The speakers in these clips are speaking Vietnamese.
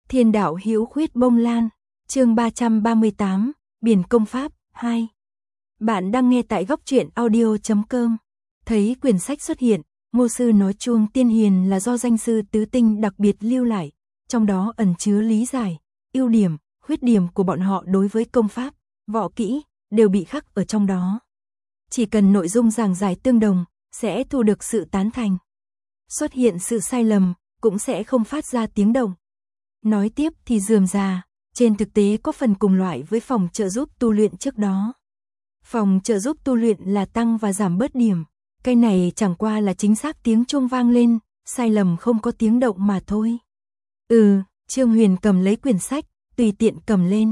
Thiên đạo hữu khuyết bông lan, chương 338, Biển công pháp 2. Bạn đang nghe tại góc truyện audio.com. Thấy quyển sách xuất hiện, Ngô sư nói chuông tiên hiền là do danh sư tứ tinh đặc biệt lưu lại, trong đó ẩn chứa lý giải, ưu điểm, khuyết điểm của bọn họ đối với công pháp, võ kỹ, đều bị khắc ở trong đó. Chỉ cần nội dung giảng giải tương đồng, sẽ thu được sự tán thành. Xuất hiện sự sai lầm, cũng sẽ không phát ra tiếng động. Nói tiếp thì rườm rà, trên thực tế có phần cùng loại với phòng trợ giúp tu luyện trước đó. Phòng trợ giúp tu luyện là tăng và giảm bớt điểm, cái này chẳng qua là chính xác tiếng chuông vang lên, sai lầm không có tiếng động mà thôi. Trương Huyền cầm lấy quyển sách, tùy tiện cầm lên.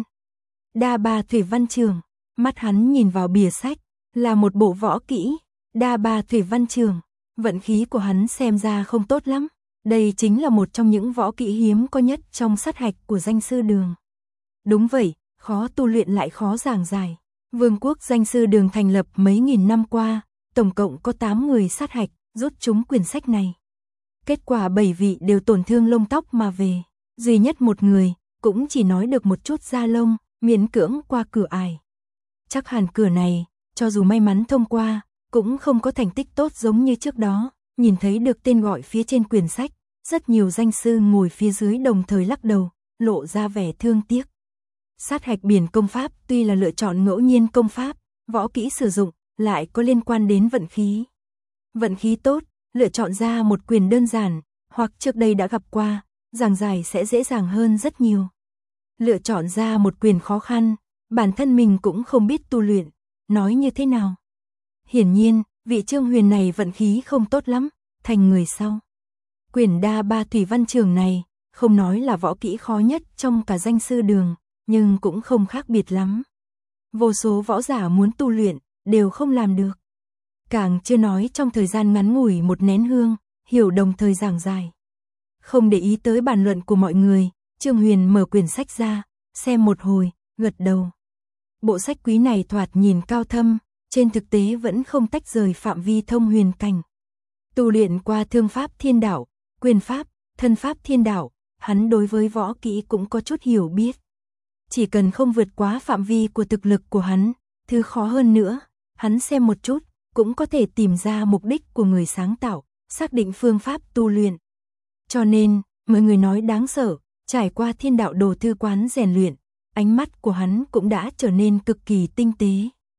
Đa Ba Thủy Văn Trường, mắt hắn nhìn vào bìa sách, là một bộ võ kỹ, Đa Ba Thủy Văn Trường, vận khí của hắn xem ra không tốt lắm. Đây chính là một trong những võ kỹ hiếm có nhất trong sát hạch của danh sư đường. Đúng vậy, khó tu luyện lại khó giảng giải. Vương quốc danh sư đường thành lập mấy nghìn năm qua, tổng cộng có 8 người sát hạch, rút chúng quyển sách này. Kết quả 7 vị đều tổn thương lông tóc mà về. Duy nhất một người, cũng chỉ nói được một chút da lông, miễn cưỡng qua cửa ải. Chắc hẳn cửa này, cho dù may mắn thông qua, cũng không có thành tích tốt giống như trước đó. Nhìn thấy được tên gọi phía trên quyển sách, rất nhiều danh sư ngồi phía dưới đồng thời lắc đầu, lộ ra vẻ thương tiếc. Sát hạch biển công pháp tuy là lựa chọn ngẫu nhiên công pháp, võ kỹ sử dụng, lại có liên quan đến vận khí. Vận khí tốt, lựa chọn ra một quyền đơn giản, hoặc trước đây đã gặp qua, giảng giải sẽ dễ dàng hơn rất nhiều. Lựa chọn ra một quyền khó khăn, bản thân mình cũng không biết tu luyện, nói như thế nào. Hiển nhiên, vị Trương Huyền này vận khí không tốt lắm, thành người sau. Quyển Đa Ba Thủy Văn Trường này, không nói là võ kỹ khó nhất trong cả danh sư đường, nhưng cũng không khác biệt lắm. Vô số võ giả muốn tu luyện, đều không làm được. Càng chưa nói trong thời gian ngắn ngủi một nén hương, hiểu đồng thời giảng giải. Không để ý tới bàn luận của mọi người, Trương Huyền mở quyển sách ra, xem một hồi, gật đầu. Bộ sách quý này thoạt nhìn cao thâm, trên thực tế vẫn không tách rời phạm vi thông huyền cảnh. Tu luyện qua thương pháp thiên đạo, quyền pháp, thân pháp thiên đạo, hắn đối với võ kỹ cũng có chút hiểu biết. Chỉ cần không vượt quá phạm vi của thực lực của hắn, thứ khó hơn nữa, hắn xem một chút, cũng có thể tìm ra mục đích của người sáng tạo, xác định phương pháp tu luyện. Cho nên, mọi người nói đáng sợ, trải qua thiên đạo đồ thư quán rèn luyện, ánh mắt của hắn cũng đã trở nên cực kỳ tinh tế.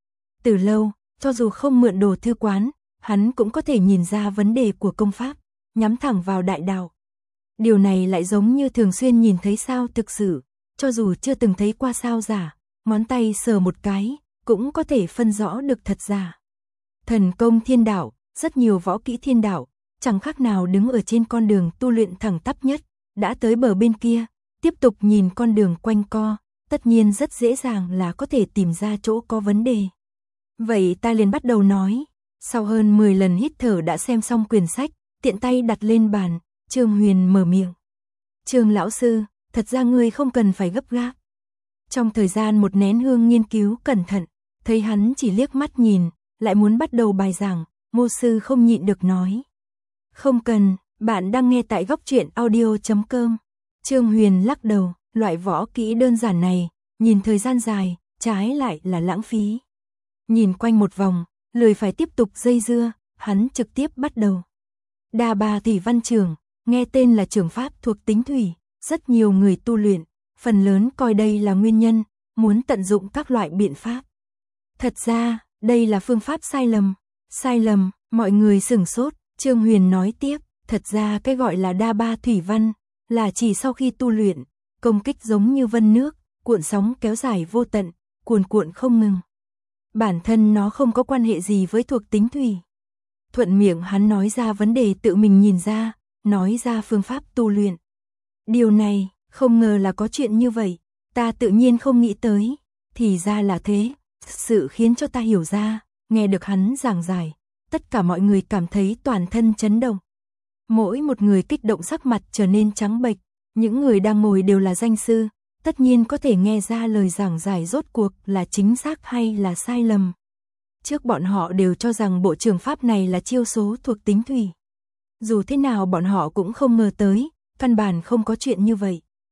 Từ lâu, cho dù không mượn đồ thư quán, hắn cũng có thể nhìn ra vấn đề của công pháp, nhắm thẳng vào đại đạo. Điều này lại giống như thường xuyên nhìn thấy sao thực sự, cho dù chưa từng thấy qua sao giả, ngón tay sờ một cái, cũng có thể phân rõ được thật giả. Thần công thiên đạo, rất nhiều võ kỹ thiên đạo, chẳng khác nào đứng ở trên con đường tu luyện thẳng tắp nhất, đã tới bờ bên kia, tiếp tục nhìn con đường quanh co, tất nhiên rất dễ dàng là có thể tìm ra chỗ có vấn đề. Vậy ta liền bắt đầu nói, sau hơn 10 lần hít thở đã xem xong quyển sách, tiện tay đặt lên bàn, Trương Huyền mở miệng. Trương lão sư, thật ra ngươi không cần phải gấp gáp. Trong thời gian một nén hương nghiên cứu cẩn thận, thấy hắn chỉ liếc mắt nhìn, lại muốn bắt đầu bài giảng, Ngô sư không nhịn được nói. Không cần, bạn đang nghe tại góc truyện audio.com. Trương Huyền lắc đầu, loại võ kỹ đơn giản này, nhìn thời gian dài, trái lại là lãng phí. Nhìn quanh một vòng, lười phải tiếp tục dây dưa, hắn trực tiếp bắt đầu. Đa Ba Thủy Văn Trường, nghe tên là trường pháp thuộc tính thủy, rất nhiều người tu luyện, phần lớn coi đây là nguyên nhân, muốn tận dụng các loại biện pháp. Thật ra, đây là phương pháp sai lầm. Sai lầm, mọi người sửng sốt, Trương Huyền nói tiếp, thật ra cái gọi là Đa Ba Thủy Văn, là chỉ sau khi tu luyện, công kích giống như vân nước, cuộn sóng kéo dài vô tận, cuồn cuộn không ngừng. Bản thân nó không có quan hệ gì với thuộc tính thủy. Thuận miệng hắn nói ra vấn đề tự mình nhìn ra, nói ra phương pháp tu luyện. Điều này, không ngờ là có chuyện như vậy, ta tự nhiên không nghĩ tới, thì ra là thế, sự khiến cho ta hiểu ra, nghe được hắn giảng giải, tất cả mọi người cảm thấy toàn thân chấn động. Mỗi một người kích động sắc mặt trở nên trắng bệch, những người đang ngồi đều là danh sư, tất nhiên có thể nghe ra lời giảng giải rốt cuộc là chính xác hay là sai lầm. Trước bọn họ đều cho rằng bộ trường pháp này là chiêu số thuộc tính thủy. Dù thế nào bọn họ cũng không ngờ tới, căn bản không có chuyện như vậy.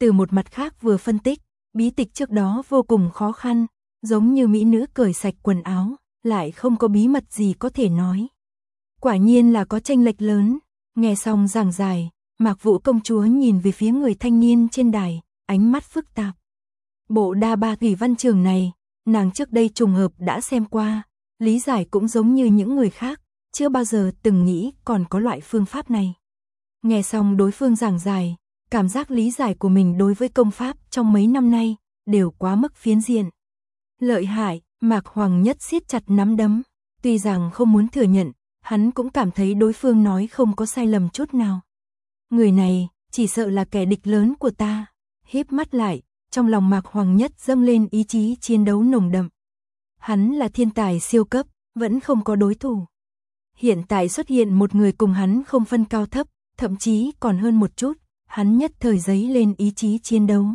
Từ một mặt khác vừa phân tích, bí tịch trước đó vô cùng khó khăn, giống như mỹ nữ cởi sạch quần áo, lại không có bí mật gì có thể nói. Quả nhiên là có chênh lệch lớn. Nghe xong giảng giải, Mạc Vũ công chúa nhìn về phía người thanh niên trên đài, ánh mắt phức tạp. Bộ đa ba thủy văn trường này, nàng trước đây trùng hợp đã xem qua, lý giải cũng giống như những người khác, chưa bao giờ từng nghĩ còn có loại phương pháp này. Nghe xong đối phương giảng giải, cảm giác lý giải của mình đối với công pháp trong mấy năm nay đều quá mức phiến diện. Lợi hại, Mạc Hoàng Nhất siết chặt nắm đấm, tuy rằng không muốn thừa nhận, hắn cũng cảm thấy đối phương nói không có sai lầm chút nào. Người này, chỉ sợ là kẻ địch lớn của ta. Híp mắt lại, trong lòng Mạc Hoàng Nhất dâng lên ý chí chiến đấu nồng đậm. Hắn là thiên tài siêu cấp, vẫn không có đối thủ. Hiện tại xuất hiện một người cùng hắn không phân cao thấp, thậm chí còn hơn một chút, hắn nhất thời giấy lên ý chí chiến đấu.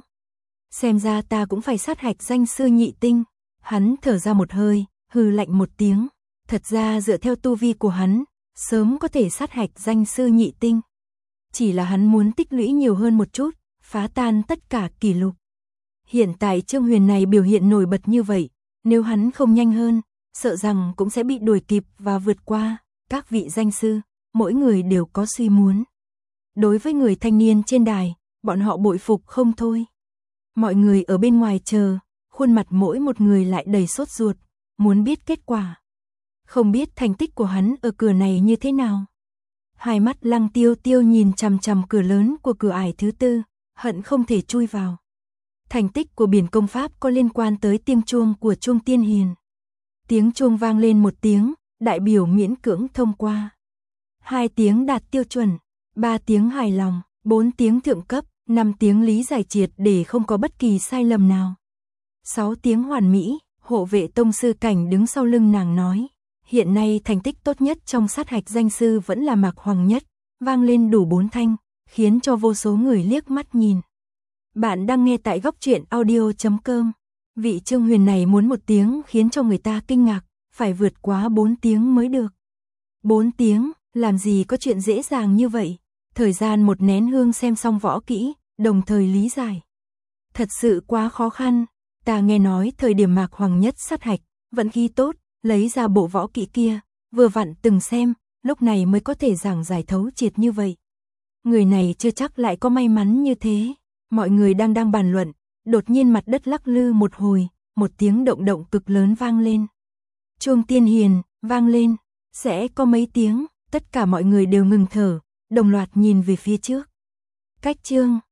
Xem ra ta cũng phải sát hạch danh sư nhị tinh. Hắn thở ra một hơi, hừ lạnh một tiếng. Thật ra dựa theo tu vi của hắn, sớm có thể sát hạch danh sư nhị tinh. Chỉ là hắn muốn tích lũy nhiều hơn một chút, phá tan tất cả kỷ lục. Hiện tại Trương Huyền này biểu hiện nổi bật như vậy, nếu hắn không nhanh hơn, sợ rằng cũng sẽ bị đuổi kịp và vượt qua. Các vị danh sư, mỗi người đều có suy muốn. Đối với người thanh niên trên đài, bọn họ bội phục không thôi. Mọi người ở bên ngoài chờ, khuôn mặt mỗi một người lại đầy sốt ruột, muốn biết kết quả. Không biết thành tích của hắn ở cửa này như thế nào. Hai mắt Lăng Tiêu Tiêu nhìn chằm chằm cửa lớn của cửa ải thứ tư, hận không thể chui vào. Thành tích của biển công pháp có liên quan tới tiếng chuông của Chuông Tiên Hiền. Tiếng chuông vang lên một tiếng, đại biểu miễn cưỡng thông qua. 2 tiếng đạt tiêu chuẩn, 3 tiếng hài lòng, 4 tiếng thượng cấp, 5 tiếng lý giải triệt để không có bất kỳ sai lầm nào. 6 tiếng hoàn mỹ, hộ vệ tông sư cảnh đứng sau lưng nàng nói. Hiện nay thành tích tốt nhất trong sát hạch danh sư vẫn là Mạc Hoàng Nhất, vang lên đủ 4 thanh, khiến cho vô số người liếc mắt nhìn. Bạn đang nghe tại góc truyện audio.com. Vị Trương Huyền này muốn 1 tiếng khiến cho người ta kinh ngạc, phải vượt quá 4 tiếng mới được. 4 tiếng, làm gì có chuyện dễ dàng như vậy. Thời gian 1 nén hương xem xong võ kỹ, đồng thời lý giải. Thật sự quá khó khăn, ta nghe nói thời điểm Mạc Hoàng Nhất sát hạch, vận khí tốt, lấy ra bộ võ kỹ kia, vừa vặn từng xem, lúc này mới có thể giảng giải thấu triệt như vậy. Người này chưa chắc lại có may mắn như thế. Mọi người đang bàn luận, đột nhiên mặt đất lắc lư một hồi, một tiếng động động cực lớn vang lên. Chuông Tiên Hiền, vang lên, sẽ có mấy tiếng, tất cả mọi người đều ngừng thở, đồng loạt nhìn về phía trước. Cách chương